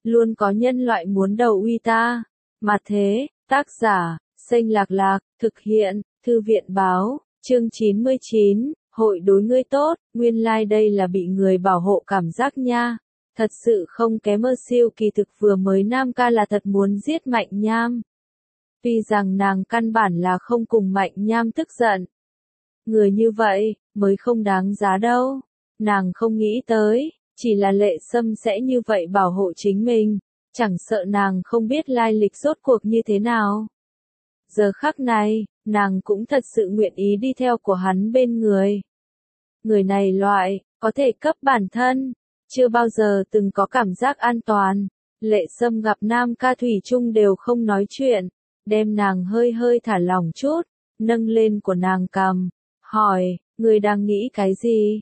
luôn có nhân loại muốn đầu uy ta. Mà thế, tác giả, Xanh Lạc Lạc, thực hiện, Thư viện báo, chương 99, hội đối ngươi tốt, nguyên lai like đây là bị người bảo hộ cảm giác nha. Thật sự không kém mơ siêu kỳ thực vừa mới Nam ca là thật muốn giết Mạnh Nham. Tuy rằng nàng căn bản là không cùng Mạnh Nham tức giận. Người như vậy, mới không đáng giá đâu. Nàng không nghĩ tới, chỉ là Lệ Sâm sẽ như vậy bảo hộ chính mình. Chẳng sợ nàng không biết lai lịch rốt cuộc như thế nào. Giờ khắc này, nàng cũng thật sự nguyện ý đi theo của hắn bên người. Người này loại, có thể cấp bản thân, chưa bao giờ từng có cảm giác an toàn. Lệ Sâm gặp Nam ca thủy chung đều không nói chuyện, đem nàng hơi hơi thả lỏng chút, nâng lên của nàng cằm, hỏi, người đang nghĩ cái gì?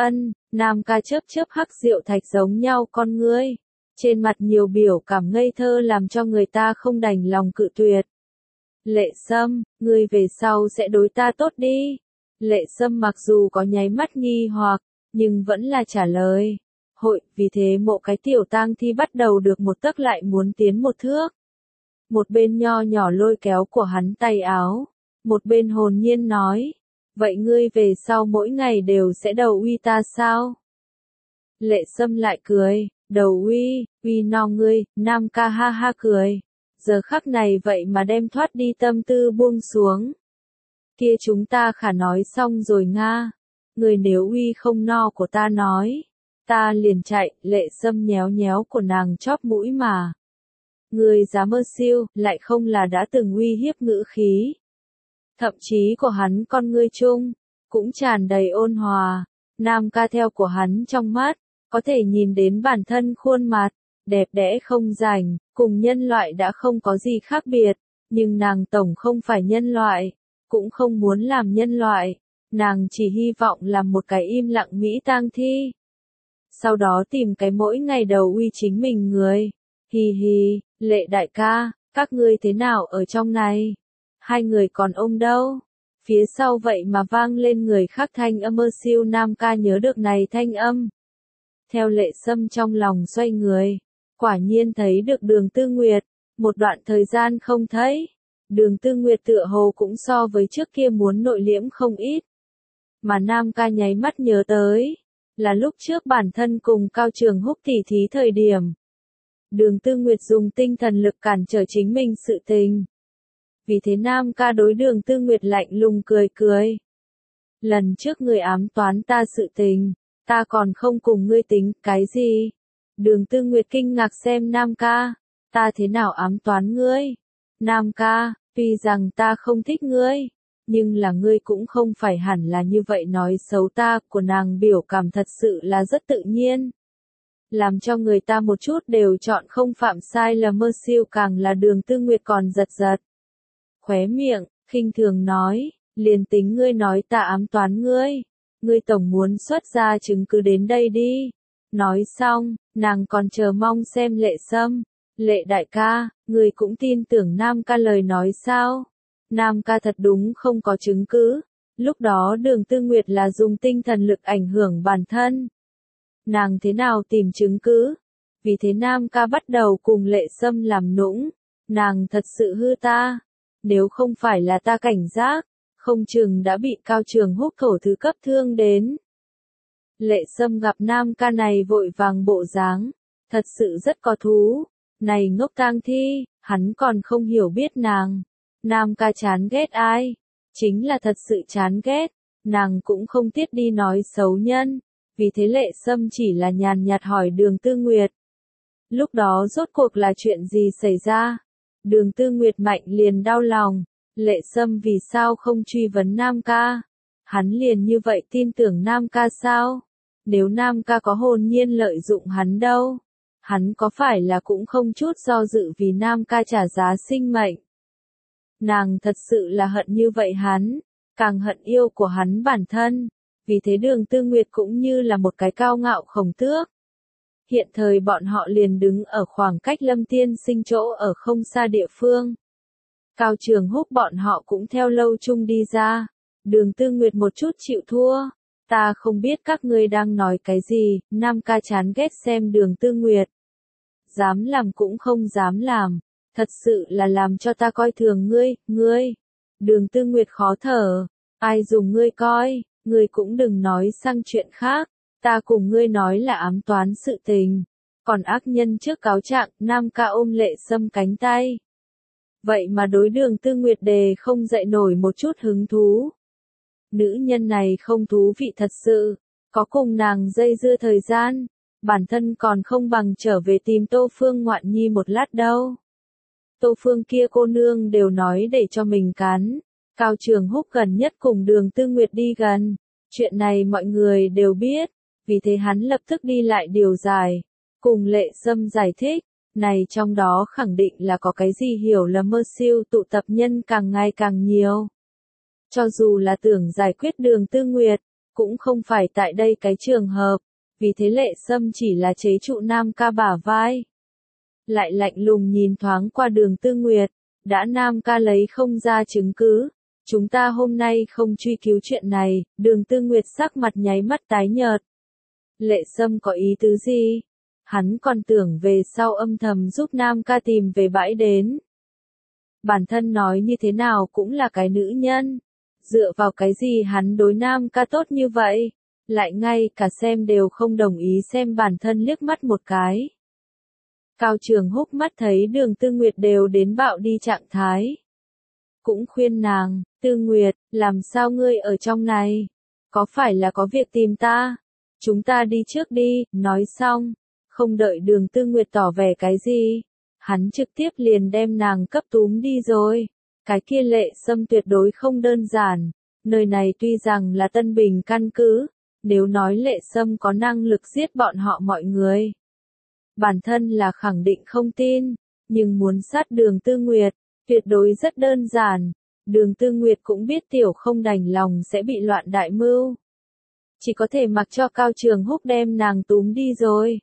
Nam ca chớp chớp hắc rượu thạch giống nhau con ngươi, trên mặt nhiều biểu cảm ngây thơ làm cho người ta không đành lòng cự tuyệt. Lệ Sâm, ngươi về sau sẽ đối ta tốt đi. Lệ Sâm mặc dù có nháy mắt nghi hoặc, nhưng vẫn là trả lời. Hội, vì thế mộ cái tiểu tang thi bắt đầu được một tấc lại muốn tiến một thước. Một bên nho nhỏ lôi kéo của hắn tay áo, một bên hồn nhiên nói, vậy ngươi về sau mỗi ngày đều sẽ đầu uy ta sao? Lệ Sâm lại cười, đầu uy no ngươi, Nam ca ha ha cười. Giờ khắc này vậy mà đem thoát đi tâm tư buông xuống. Kia chúng ta khả nói xong rồi nga. Người nếu uy không no của ta nói. Ta liền chạy, Lệ Sâm nhéo nhéo của nàng chóp mũi mà. Người dám mơ siêu, lại không là đã từng uy hiếp ngữ khí. Thậm chí của hắn con ngươi chung, cũng tràn đầy ôn hòa. Nam ca theo của hắn trong mắt, có thể nhìn đến bản thân khuôn mặt, đẹp đẽ không rảnh, cùng nhân loại đã không có gì khác biệt, nhưng nàng tổng không phải nhân loại, cũng không muốn làm nhân loại, nàng chỉ hy vọng làm một cái im lặng mỹ tang thi. Sau đó tìm cái mỗi ngày đầu uy chính mình người. Hi hi, Lệ đại ca, các ngươi thế nào ở trong này? Hai người còn ôm đâu? Phía sau vậy mà vang lên người khác thanh âm mơ siêu. Nam ca nhớ được này thanh âm. Theo Lệ Sâm trong lòng xoay người, quả nhiên thấy được Đường Tư Nguyệt, một đoạn thời gian không thấy. Đường Tư Nguyệt tựa hồ cũng so với trước kia muốn nội liễm không ít. Mà Nam ca nháy mắt nhớ tới, là lúc trước bản thân cùng Cao Trường Húc tỉ thí thời điểm. Đường Tư Nguyệt dùng tinh thần lực cản trở chính mình sự tình. Vì thế Nam ca đối Đường Tư Nguyệt lạnh lùng cười cười. Lần trước người ám toán ta sự tình, ta còn không cùng ngươi tính, cái gì? Đường Tư Nguyệt kinh ngạc xem Nam ca, ta thế nào ám toán ngươi? Nam ca, tuy rằng ta không thích ngươi, nhưng là ngươi cũng không phải hẳn là như vậy nói xấu ta. Của nàng biểu cảm thật sự là rất tự nhiên, làm cho người ta một chút đều chọn không phạm sai lầm. Mơ siêu càng là Đường Tư Nguyệt còn giật giật khóe miệng, khinh thường nói, liền tính ngươi nói ta ám toán ngươi, ngươi tổng muốn xuất ra chứng cứ đến đây đi. Nói xong, nàng còn chờ mong xem Lệ Sâm. Lệ đại ca, ngươi cũng tin tưởng Nam ca lời nói sao? Nam ca thật đúng không có chứng cứ. Lúc đó Đường Tư Nguyệt là dùng tinh thần lực ảnh hưởng bản thân. Nàng thế nào tìm chứng cứ? Vì thế Nam ca bắt đầu cùng Lệ Sâm làm nũng. Nàng thật sự hư ta. Nếu không phải là ta cảnh giác, không chừng đã bị Cao Trường Húc thổ thứ cấp thương đến. Lệ Sâm gặp Nam ca này vội vàng bộ dáng, thật sự rất có thú. Này ngốc tang thi, hắn còn không hiểu biết nàng. Nam ca chán ghét ai? Chính là thật sự chán ghét. Nàng cũng không tiếc đi nói xấu nhân. Vì thế Lệ Sâm chỉ là nhàn nhạt hỏi Đường Tư Nguyệt. Lúc đó rốt cuộc là chuyện gì xảy ra? Đường Tư Nguyệt mạnh liền đau lòng. Lệ Sâm vì sao không truy vấn Nam ca? Hắn liền như vậy tin tưởng Nam ca sao? Nếu Nam ca có hồn nhiên lợi dụng hắn đâu? Hắn có phải là cũng không chút do dự vì Nam ca trả giá sinh mệnh? Nàng thật sự là hận như vậy hắn, càng hận yêu của hắn bản thân. Vì thế Đường Tư Nguyệt cũng như là một cái cao ngạo khổng tước. Hiện thời bọn họ liền đứng ở khoảng cách Lâm Tiên Sinh chỗ ở không xa địa phương. Cao Trường Húc bọn họ cũng theo lâu chung đi ra. Đường Tư Nguyệt một chút chịu thua. Ta không biết các ngươi đang nói cái gì. Nam ca chán ghét xem Đường Tư Nguyệt. dám làm cũng không dám làm, thật sự là làm cho ta coi thường ngươi. Đường Tư Nguyệt khó thở, ai dùng ngươi coi, ngươi cũng đừng nói sang chuyện khác, ta cùng ngươi nói là ám toán sự tình. Còn ác nhân trước cáo trạng, Nam Ca ôm Lệ Sâm cánh tay. Vậy mà đối Đường Tư Nguyệt đề không dậy nổi một chút hứng thú. Nữ nhân này không thú vị thật sự, có cùng nàng dây dưa thời gian, bản thân còn không bằng trở về tìm Tô Phương ngoạn nhi một lát đâu. Tô Phương kia cô nương đều nói để cho mình cắn, Cao Trường Húc gần nhất cùng Đường Tư Nguyệt đi gần, chuyện này mọi người đều biết, vì thế hắn lập tức đi lại điều giải, cùng Lệ Sâm giải thích, này trong đó khẳng định là có cái gì hiểu lầm mơ siêu tụ tập nhân càng ngày càng nhiều. Cho dù là tưởng giải quyết Đường Tư Nguyệt, cũng không phải tại đây cái trường hợp, vì thế Lệ Sâm chỉ là chế trụ Nam Ca bả vai. Lại lạnh lùng nhìn thoáng qua Đường Tư Nguyệt, đã Nam Ca lấy không ra chứng cứ, chúng ta hôm nay không truy cứu chuyện này. Đường Tư Nguyệt sắc mặt nháy mắt tái nhợt. Lệ Sâm có ý tứ gì? Hắn còn tưởng về sau âm thầm giúp Nam Ca tìm về bãi đến. Bản thân nói như thế nào cũng là cái nữ nhân. Dựa vào cái gì hắn đối Nam Ca tốt như vậy? Lại ngay cả xem đều không đồng ý xem bản thân liếc mắt một cái. Cao Trường Húc mắt thấy Đường Tư Nguyệt đều đến bạo đi trạng thái. Cũng khuyên nàng, Tư Nguyệt, làm sao ngươi ở trong này? Có phải là có việc tìm ta? Chúng ta đi trước đi, nói xong. Không đợi Đường Tư Nguyệt tỏ vẻ cái gì. Hắn trực tiếp liền đem nàng cấp túm đi rồi. Cái kia Lệ Sâm tuyệt đối không đơn giản. Nơi này tuy rằng là Tân Bình căn cứ. Nếu nói Lệ Sâm có năng lực giết bọn họ mọi người. Bản thân là khẳng định không tin. Nhưng muốn sát Đường Tư Nguyệt, tuyệt đối rất đơn giản. Đường Tư Nguyệt cũng biết tiểu không đành lòng sẽ bị loạn đại mưu. Chỉ có thể mặc cho Cao Trường Húc đem nàng túm đi rồi.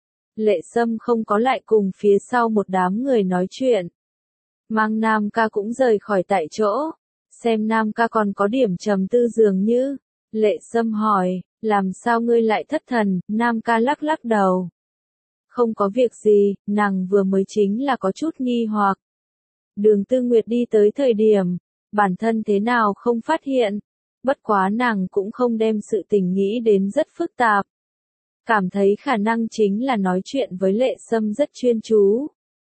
Lệ Sâm không có lại cùng phía sau một đám người nói chuyện. Mang Nam Ca cũng rời khỏi tại chỗ. Xem Nam Ca còn có điểm trầm tư dường như. Lệ Sâm hỏi, làm sao ngươi lại thất thần? Nam Ca lắc lắc đầu. Không có việc gì, nàng vừa mới chính là có chút nghi hoặc. Đường Tư Nguyệt đi tới thời điểm, bản thân thế nào không phát hiện. Bất quá nàng cũng không đem sự tình nghĩ đến rất phức tạp. Cảm thấy khả năng chính là nói chuyện với Lệ Sâm rất chuyên chú.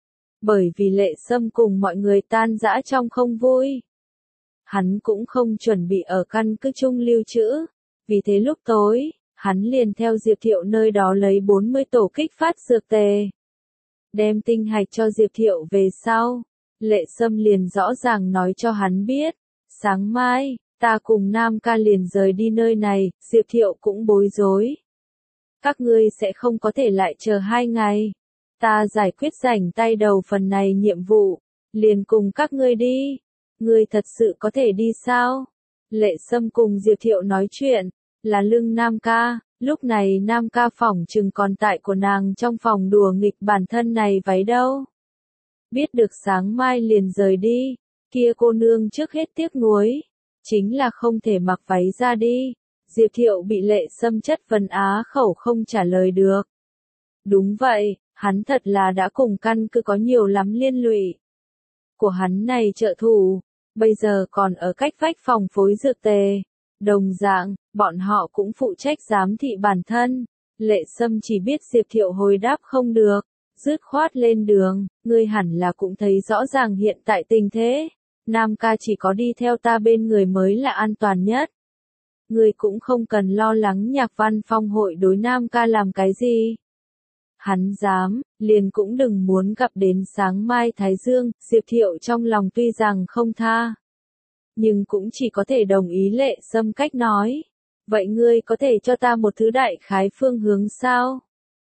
Bởi vì Lệ Sâm cùng mọi người tan rã trong không vui. Hắn cũng không chuẩn bị ở căn cứ chung lưu trữ. Vì thế lúc tối, hắn liền theo Diệp Thiệu nơi đó lấy 40 tổ kích phát dược tề. Đem tinh hạch cho Diệp Thiệu về sau. Lệ Sâm liền rõ ràng nói cho hắn biết. Sáng mai, ta cùng Nam Ca liền rời đi nơi này. Diệp Thiệu cũng bối rối. Các ngươi sẽ không có thể lại chờ 2 ngày. Ta giải quyết rảnh tay đầu phần này nhiệm vụ. Liền cùng các ngươi đi. Ngươi thật sự có thể đi sao? Lệ Sâm cùng Diệp Thiệu nói chuyện. Là lưng Nam Ca. Lúc này Nam Ca phỏng chừng còn tại của nàng trong phòng đùa nghịch bản thân này váy đâu. Biết được sáng mai liền rời đi. Kia cô nương trước hết tiếc nuối. Chính là không thể mặc váy ra đi. Diệp Thiệu bị Lệ Sâm chất vấn á khẩu không trả lời được. Đúng vậy, hắn thật là đã cùng căn cứ có nhiều lắm liên lụy. Của hắn này trợ thủ, bây giờ còn ở cách vách phòng phối dược tề. Đồng dạng, bọn họ cũng phụ trách giám thị bản thân. Lệ Sâm chỉ biết Diệp Thiệu hồi đáp không được. Dứt khoát lên đường, ngươi hẳn là cũng thấy rõ ràng hiện tại tình thế. Nam Ca chỉ có đi theo ta bên người mới là an toàn nhất. Ngươi cũng không cần lo lắng Nhạc Văn Phong hội đối Nam Ca làm cái gì. Hắn dám, liền cũng đừng muốn gặp đến sáng mai Thái Dương. Diệp Thiệu trong lòng tuy rằng không tha, nhưng cũng chỉ có thể đồng ý Lệ Sâm cách nói. Vậy ngươi có thể cho ta một thứ đại khái phương hướng sao?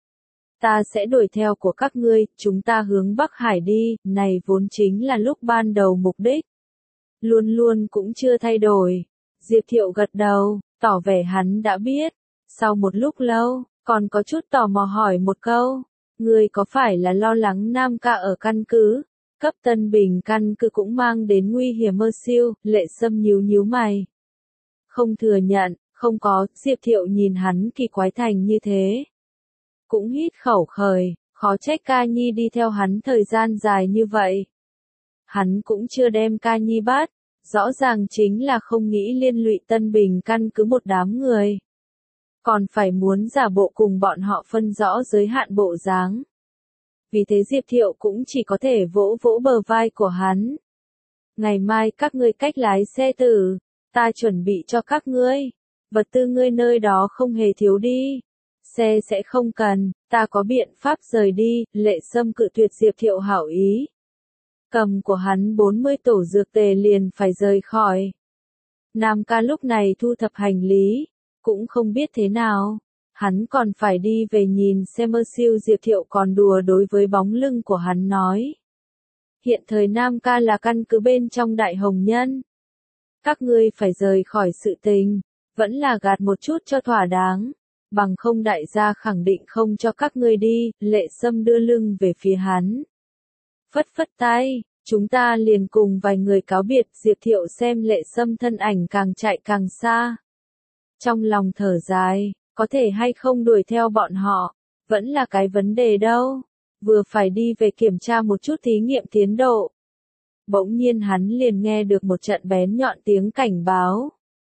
Ta sẽ đuổi theo của các ngươi, chúng ta hướng Bắc Hải đi, này vốn chính là lúc ban đầu mục đích. Luôn luôn cũng chưa thay đổi. Diệp Thiệu gật đầu, tỏ vẻ hắn đã biết. Sau một lúc lâu, còn có chút tò mò hỏi một câu. Ngươi có phải là lo lắng Nam Ca ở căn cứ? Cấp Tân Bình căn cứ cũng mang đến nguy hiểm mơ siêu. Lệ Sâm nhíu mày. Không thừa nhận, không có. Diệp Thiệu nhìn hắn kỳ quái thành như thế. Cũng hít khẩu khời, Khó trách ca nhi đi theo hắn thời gian dài như vậy. Hắn cũng chưa đem ca nhi bắt, rõ ràng chính là không nghĩ liên lụy Tân Bình căn cứ một đám người. Còn phải muốn giả bộ cùng bọn họ phân rõ giới hạn bộ dáng. Vì thế Diệp Thiệu cũng chỉ có thể vỗ vỗ bờ vai của hắn. Ngày mai các ngươi cách lái xe tử, ta chuẩn bị cho các ngươi. Vật tư ngươi nơi đó không hề thiếu đi. Xe sẽ không cần, ta có biện pháp rời đi. Lệ Sâm cự tuyệt Diệp Thiệu hảo ý. Cầm của hắn 40 tổ dược tề liền phải rời khỏi. Nam ca lúc này thu thập hành lý, cũng không biết thế nào. Hắn còn phải đi về nhìn xem mơ siêu. Diệp Thiệu còn đùa đối với bóng lưng của hắn nói. Hiện thời Nam ca là căn cứ bên trong Đại Hồng Nhân. Các ngươi phải rời khỏi sự tình, vẫn là gạt một chút cho thỏa đáng. Bằng không đại gia khẳng định không cho các ngươi đi. Lệ Sâm đưa lưng về phía hắn. Phất phất tay, chúng ta liền cùng vài người cáo biệt. Diệp Thiệu xem Lệ Sâm thân ảnh càng chạy càng xa. Trong lòng thở dài, có thể hay không đuổi theo bọn họ, vẫn là cái vấn đề đâu. Vừa phải đi về kiểm tra một chút thí nghiệm tiến độ. Bỗng nhiên hắn liền nghe được một trận bén nhọn tiếng cảnh báo.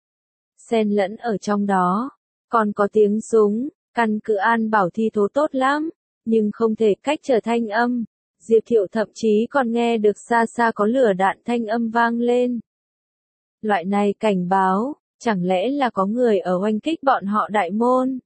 Xen lẫn ở trong đó, còn có tiếng súng. Căn cứ An Bảo thi thố tốt lắm, nhưng không thể cách trở thanh âm. Diệp Thiệu thậm chí còn nghe được xa xa có lửa đạn thanh âm vang lên. Loại này cảnh báo, chẳng lẽ là có người ở oanh kích bọn họ Đại Môn?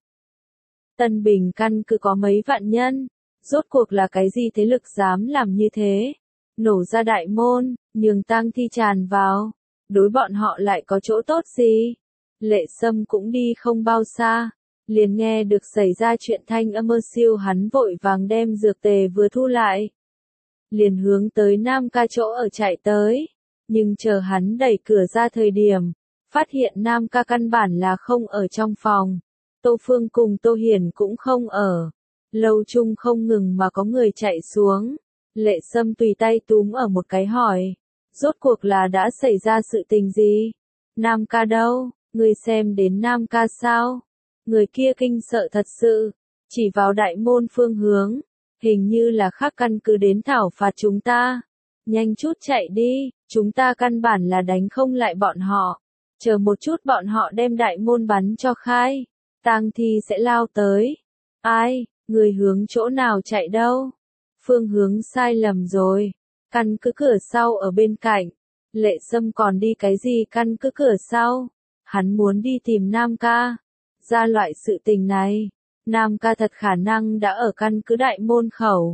Tân Bình căn cứ có mấy vạn nhân, rốt cuộc là cái gì thế lực dám làm như thế? Nổ ra Đại Môn, nhường tang thi tràn vào, đối bọn họ lại có chỗ tốt gì? Lệ Sâm cũng đi không bao xa, liền nghe được xảy ra chuyện thanh âm. Mơ siêu hắn vội vàng đem dược tề vừa thu lại. Liền hướng tới Nam ca chỗ ở chạy tới, nhưng chờ hắn đẩy cửa ra thời điểm, phát hiện Nam ca căn bản là không ở trong phòng. Tô Phương cùng Tô Hiển cũng không ở. Lâu chung không ngừng mà có người chạy xuống. Lệ Sâm tùy tay túm ở một cái hỏi. Rốt cuộc là đã xảy ra sự tình gì? Nam ca đâu? Người xem đến Nam ca sao? Người kia kinh sợ thật sự. Chỉ vào Đại Môn phương hướng. Hình như là khác căn cứ đến thảo phạt chúng ta. Nhanh chút chạy đi, chúng ta căn bản là đánh không lại bọn họ. Chờ một chút bọn họ đem Đại Môn bắn cho khai. Tang thi sẽ lao tới. Ai, người hướng chỗ nào chạy đâu? Phương hướng sai lầm rồi. Căn cứ cửa sau ở bên cạnh. Lệ Sâm còn đi cái gì căn cứ cửa sau? Hắn muốn đi tìm Nam ca. Ra loại sự tình này, Nam ca thật khả năng đã ở căn cứ Đại Môn khẩu.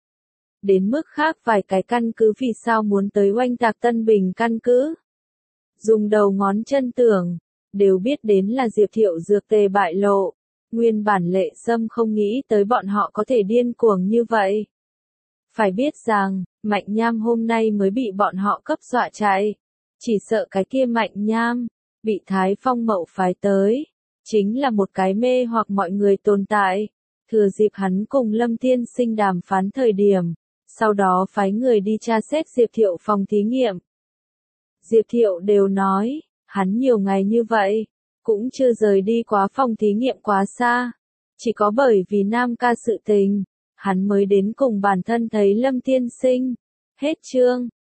Đến mức khác vài cái căn cứ vì sao muốn tới oanh tạc Tân Bình căn cứ. Dùng đầu ngón chân tưởng, đều biết đến là Diệp Thiệu dược tề bại lộ. Nguyên bản Lệ Sâm không nghĩ tới bọn họ có thể điên cuồng như vậy. Phải biết rằng, Mạnh Nham hôm nay mới bị bọn họ cấp dọa chạy. Chỉ sợ cái kia Mạnh Nham, bị Thái Phong Mậu phái tới. Chính là một cái mê hoặc mọi người tồn tại. Thừa dịp hắn cùng Lâm Tiên Sinh đàm phán thời điểm. Sau đó phái người đi tra xét Diệp Thiệu phòng thí nghiệm. Diệp Thiệu đều nói, hắn nhiều ngày như vậy, cũng chưa rời đi quá phòng thí nghiệm quá xa. Chỉ có bởi vì Nam ca sự tình, hắn mới đến cùng bản thân thấy Lâm Tiên Sinh. Hết chương.